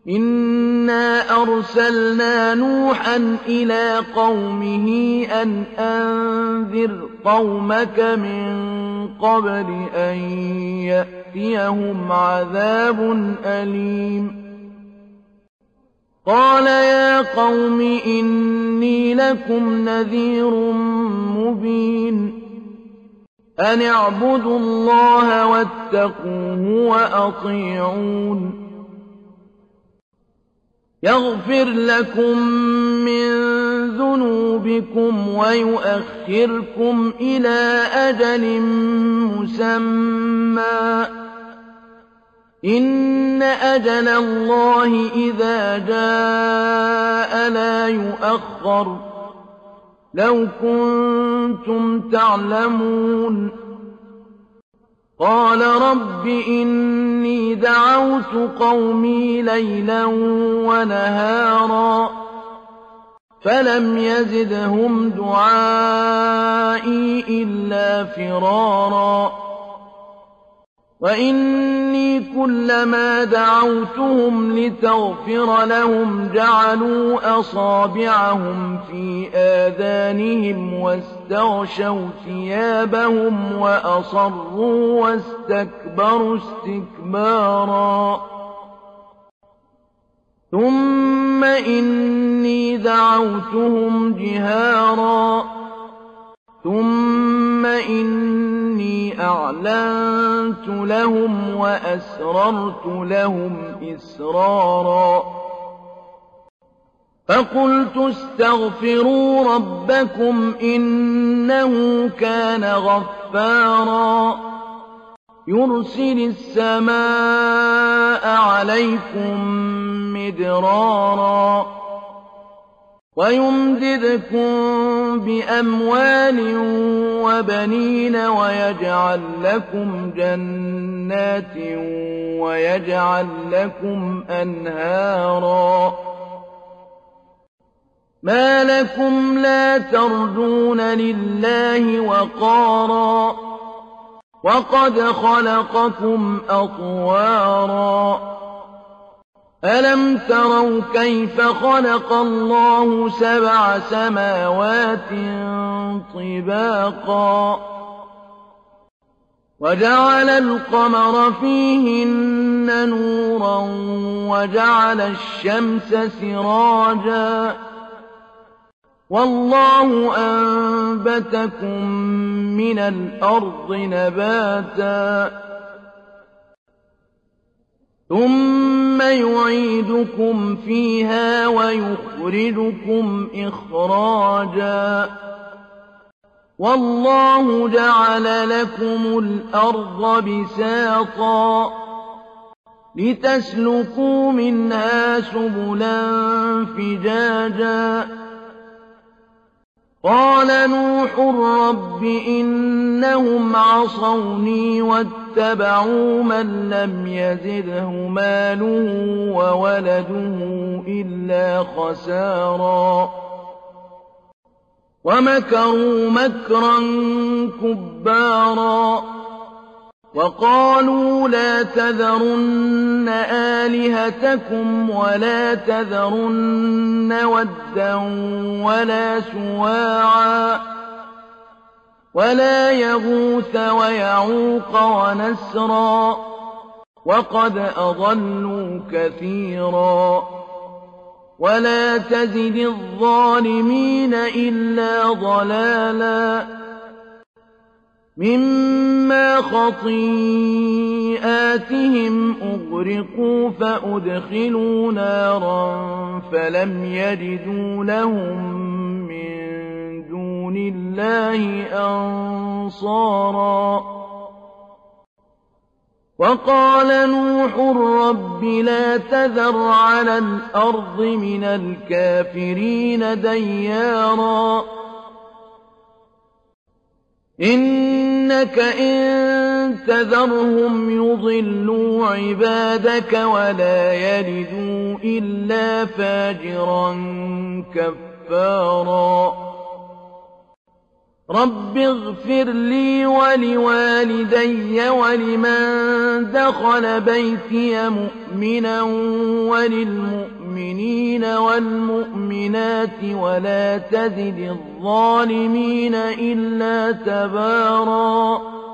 إِنَّا أَرْسَلْنَا نُوحًا إِلَىٰ قَوْمِهِ أَنْ أَنذِرْ قَوْمَكَ مِن قَبْلِ أَن يَأْتِيَهُمْ عَذَابٌ أَلِيمٌ قَالَ يَا قَوْمِ إِنِّي لَكُمْ نَذِيرٌ مُّبِينٌ أَنِ اعْبُدُوا اللَّهَ وَاتَّقُوهُ وَأَطِيعُونِ يَغْفِرْ لَكُم مِّن ذُنُوبِكُمْ وَيُؤَخِّرْكُمْ إِلَىٰ أَجَلٍ مُّسَمًّى ۚ إِنَّ أَجَلَ اللَّهِ إِذَا جَاءَ لَا يُؤَخَّرُ ۖ لَوْ كُنتُمْ تَعْلَمُونَ قَالَ رَبِّ إِنِّي دَعَوْتُ قَوْمِي لَيْلًا وَنَهَارًا فَلَمْ يَزِدْهُمْ دُعَائِي إِلَّا فِرَارًا وَإِنِّي كُلَّمَا دَعَوْتُهُمْ لِتَغْفِرَ لَهُمْ جَعَلُوا أَصَابِعَهُمْ فِي آذَانِهِمْ وَاسْتَغْشَوْا ثِيَابَهُمْ وَأَصَرُّوا وَاسْتَكْبَرُوا اسْتِكْبَارًا ثُمَّ إِنِّي دَعَوْتُهُمْ جِهَارًا ثُمَّ إِنِّي أَعْلَنتُ لَهُمْ وَأَسْرَرْتُ لَهُمْ إِسْرَارًا فَقُلْتُ اسْتَغْفِرُوا رَبَّكُمْ إِنَّهُ كَانَ غَفَّارًا يُرْسِلِ السَّمَاءَ عَلَيْكُم مِّدْرَارًا وَيُمْدِدْكُم بِأَمْوَالٍ وَبَنِينَ وَيَجْعَل لَّكُمْ جَنَّاتٍ وَيَجْعَل لَّكُمْ أَنْهَارًا مَا لَكُمْ لَا تَرْجُونَ لِلَّهِ وَقَارًا وَقَدْ خَلَقَكُمْ أَطْوَارًا أَلَمْ تَرَوْا كَيْفَ خَلَقَ اللَّهُ سَبْعَ سَمَاوَاتٍ طِبَاقًا وَجَعَلَ الْقَمَرَ فِيهِنَّ نُورًا وَجَعَلَ الشَّمْسَ سِرَاجًا وَاللَّهُ أَنبَتَكُم مِّنَ الْأَرْضِ نَبَاتًا ثُمَّ يُعِيدُكُمْ فِيهَا وَيُخْرِجُكُمْ إِخْرَاجًا وَاللَّهُ جَعَلَ لَكُمُ الْأَرْضَ بِسَاطًا لِّتَسْلُكُوا مِنْهَا سُبُلًا فِجَاجًا قَالَ نُوحٌ رَّبِّ إِنَّهُمْ عَصَوْنِي وَاتَّبَعُوا مَن لَّمْ يَزِدْهُ مَالُهُ وَوَلَدُهُ إِلَّا خَسَارًا وَمَكَرُوا مَكْرًا كُبَّارًا وَقَالُوا لَا تَذَرُنَّ آلِهَتَكُمْ وَلَا تَذَرُنَّ وَدًّا وَلَا سُوَاعًا وَلَا يَغُوثَ وَيَعُوقَ وَنَسْرًا وَقَدْ أَضَلُّوا كَثِيرًا وَلَا تَزِدِ الظَّالِمِينَ إِلَّا ضَلَالًا مِّمَّا خَطِيئَاتِهِمْ أُغْرِقُوا فَأُدْخِلُوا نَارًا فَلَمْ يَجِدُوا لَهُم مِّن دُونِ اللَّهِ أَنصَارًا وَقَالَ نُوحٌ رَّبِّ لَا تَذَرْ عَلَى الْأَرْضِ مِنَ الْكَافِرِينَ دَيَّارًا إِنَّكَ إِن تَذَرْهُمْ يُضِلُّوا عِبَادَكَ وَلَا يَلِدُوا إِلَّا فَاجِرًا كَفَّارًا رب اغفر لي ولوالدي ولمن دخل بيتي مؤمنا وللمؤمنين والمؤمنات ولا تزد الظالمين إلا تباراً